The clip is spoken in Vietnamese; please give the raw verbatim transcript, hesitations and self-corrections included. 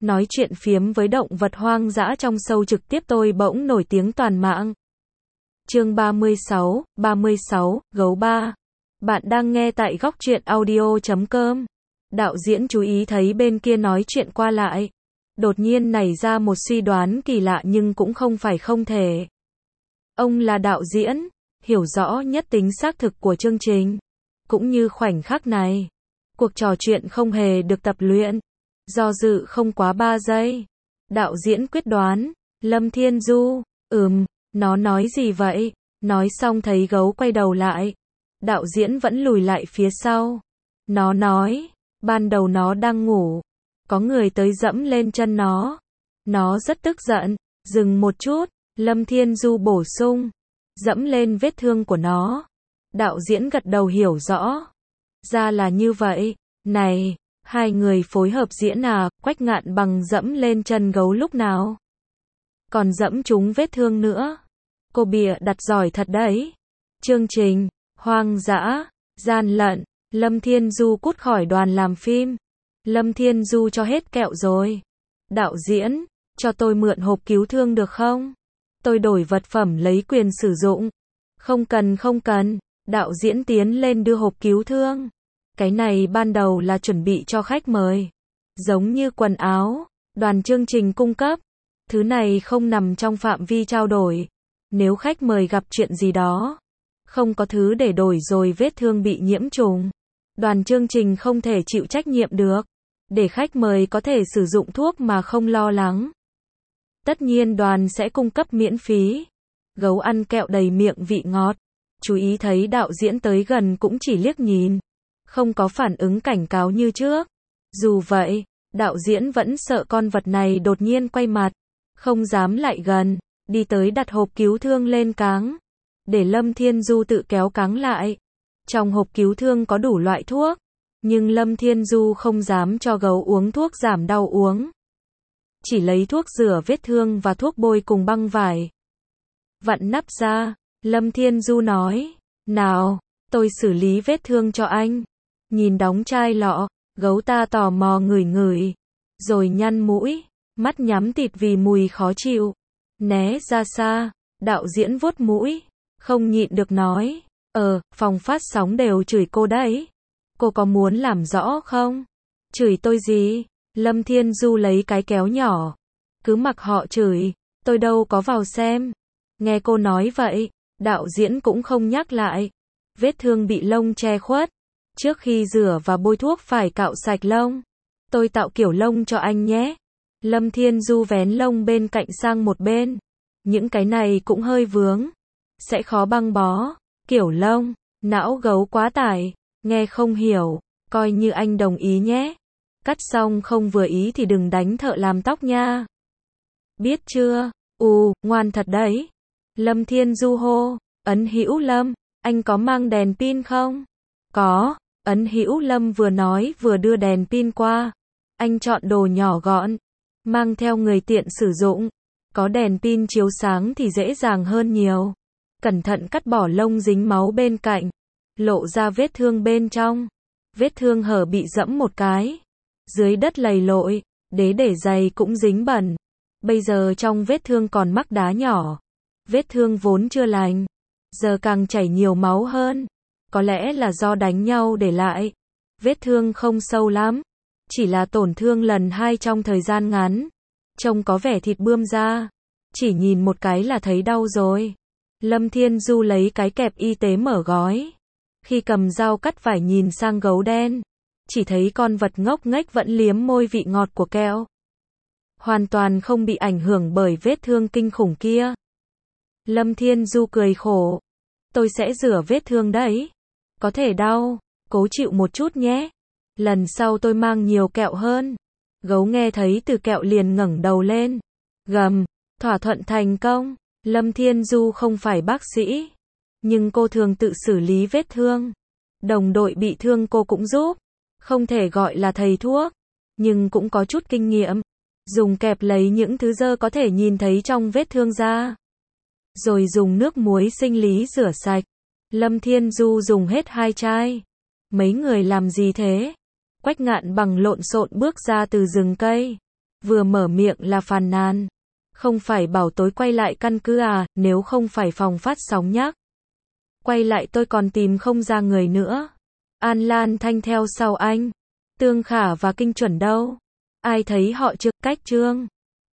nói chuyện phiếm với động vật hoang dã trong show trực tiếp tôi bỗng nổi tiếng toàn mạng. Chương ba mươi sáu, ba mươi sáu, Gấu ba. Bạn đang nghe tại góc truyện audio chấm com. Đạo diễn chú ý thấy bên kia nói chuyện qua lại. Đột nhiên nảy ra một suy đoán kỳ lạ nhưng cũng không phải không thể. Ông là đạo diễn, hiểu rõ nhất tính xác thực của chương trình. Cũng như khoảnh khắc này. Cuộc trò chuyện không hề được tập luyện. Do dự không quá ba giây. Đạo diễn quyết đoán. Lâm Thiên Du, ừm, nó nói gì vậy? Nói xong thấy gấu quay đầu lại. Đạo diễn vẫn lùi lại phía sau. Nó nói, ban đầu nó đang ngủ. Có người tới dẫm lên chân nó. Nó rất tức giận. Dừng một chút. Lâm Thiên Du bổ sung. Dẫm lên vết thương của nó. Đạo diễn gật đầu hiểu rõ. Ra là như vậy. Này, hai người phối hợp diễn à, Quách Ngạn Bằng dẫm lên chân gấu lúc nào? Còn dẫm trúng vết thương nữa. Cô bịa đặt giỏi thật đấy. Chương trình, hoang dã, gian lận, Lâm Thiên Du cút khỏi đoàn làm phim. Lâm Thiên Du cho hết kẹo rồi. Đạo diễn, cho tôi mượn hộp cứu thương được không? Tôi đổi vật phẩm lấy quyền sử dụng. Không cần không cần. Đạo diễn tiến lên đưa hộp cứu thương. Cái này ban đầu là chuẩn bị cho khách mời. Giống như quần áo, đoàn chương trình cung cấp. Thứ này không nằm trong phạm vi trao đổi. Nếu khách mời gặp chuyện gì đó, không có thứ để đổi rồi vết thương bị nhiễm trùng. Đoàn chương trình không thể chịu trách nhiệm được. Để khách mời có thể sử dụng thuốc mà không lo lắng. Tất nhiên đoàn sẽ cung cấp miễn phí. Gấu ăn kẹo đầy miệng vị ngọt. Chú ý thấy đạo diễn tới gần cũng chỉ liếc nhìn. Không có phản ứng cảnh cáo như trước. Dù vậy, đạo diễn vẫn sợ con vật này đột nhiên quay mặt. Không dám lại gần. Đi tới đặt hộp cứu thương lên cáng. Để Lâm Thiên Du tự kéo cáng lại. Trong hộp cứu thương có đủ loại thuốc. Nhưng Lâm Thiên Du không dám cho gấu uống thuốc giảm đau uống. Chỉ lấy thuốc rửa vết thương và thuốc bôi cùng băng vải. Vặn nắp ra, Lâm Thiên Du nói. Nào, tôi xử lý vết thương cho anh. Nhìn đóng chai lọ, gấu ta tò mò ngửi ngửi. Rồi nhăn mũi, mắt nhắm tịt vì mùi khó chịu. Né ra xa, đạo diễn vuốt mũi. Không nhịn được nói. Ờ, phòng phát sóng đều chửi cô đấy. Cô có muốn làm rõ không? Chửi tôi gì? Lâm Thiên Du lấy cái kéo nhỏ. Cứ mặc họ chửi, tôi đâu có vào xem. Nghe cô nói vậy, đạo diễn cũng không nhắc lại. Vết thương bị lông che khuất. Trước khi rửa và bôi thuốc phải cạo sạch lông. Tôi tạo kiểu lông cho anh nhé. Lâm Thiên Du vén lông bên cạnh sang một bên. Những cái này cũng hơi vướng. Sẽ khó băng bó. Kiểu lông, não gấu quá tải. Nghe không hiểu, coi như anh đồng ý nhé. Cắt xong không vừa ý thì đừng đánh thợ làm tóc nha. Biết chưa? Ù, ngoan thật đấy. Lâm Thiên Du hô. Ấn Hữu Lâm, anh có mang đèn pin không? Có. Ấn Hữu Lâm vừa nói vừa đưa đèn pin qua. Anh chọn đồ nhỏ gọn. Mang theo người tiện sử dụng. Có đèn pin chiếu sáng thì dễ dàng hơn nhiều. Cẩn thận cắt bỏ lông dính máu bên cạnh. Lộ ra vết thương bên trong. Vết thương hở bị dẫm một cái. Dưới đất lầy lội, đế để giày cũng dính bẩn. Bây giờ trong vết thương còn mắc đá nhỏ. Vết thương vốn chưa lành. Giờ càng chảy nhiều máu hơn. Có lẽ là do đánh nhau để lại. Vết thương không sâu lắm. Chỉ là tổn thương lần hai trong thời gian ngắn. Trông có vẻ thịt bươm ra. Chỉ nhìn một cái là thấy đau rồi. Lâm Thiên Du lấy cái kẹp y tế mở gói. Khi cầm dao cắt vải nhìn sang gấu đen. Chỉ thấy con vật ngốc nghếch vẫn liếm môi vị ngọt của kẹo. Hoàn toàn không bị ảnh hưởng bởi vết thương kinh khủng kia. Lâm Thiên Du cười khổ. Tôi sẽ rửa vết thương đấy. Có thể đau. Cố chịu một chút nhé. Lần sau tôi mang nhiều kẹo hơn. Gấu nghe thấy từ kẹo liền ngẩng đầu lên. Gầm. Thỏa thuận thành công. Lâm Thiên Du không phải bác sĩ. Nhưng cô thường tự xử lý vết thương. Đồng đội bị thương cô cũng giúp. Không thể gọi là thầy thuốc. Nhưng cũng có chút kinh nghiệm. Dùng kẹp lấy những thứ dơ có thể nhìn thấy trong vết thương ra. Rồi dùng nước muối sinh lý rửa sạch. Lâm Thiên Du dùng hết hai chai. Mấy người làm gì thế? Quách Ngạn Bằng lộn xộn bước ra từ rừng cây. vừa mở miệng là phàn nàn. Không phải bảo tối quay lại căn cứ à, nếu không phải phòng phát sóng nhác. Quay lại tôi còn tìm không ra người nữa. An Lan Thanh theo sau anh. Tương Khả và Kinh Chuẩn đâu? Ai thấy họ chưa? Cách Trương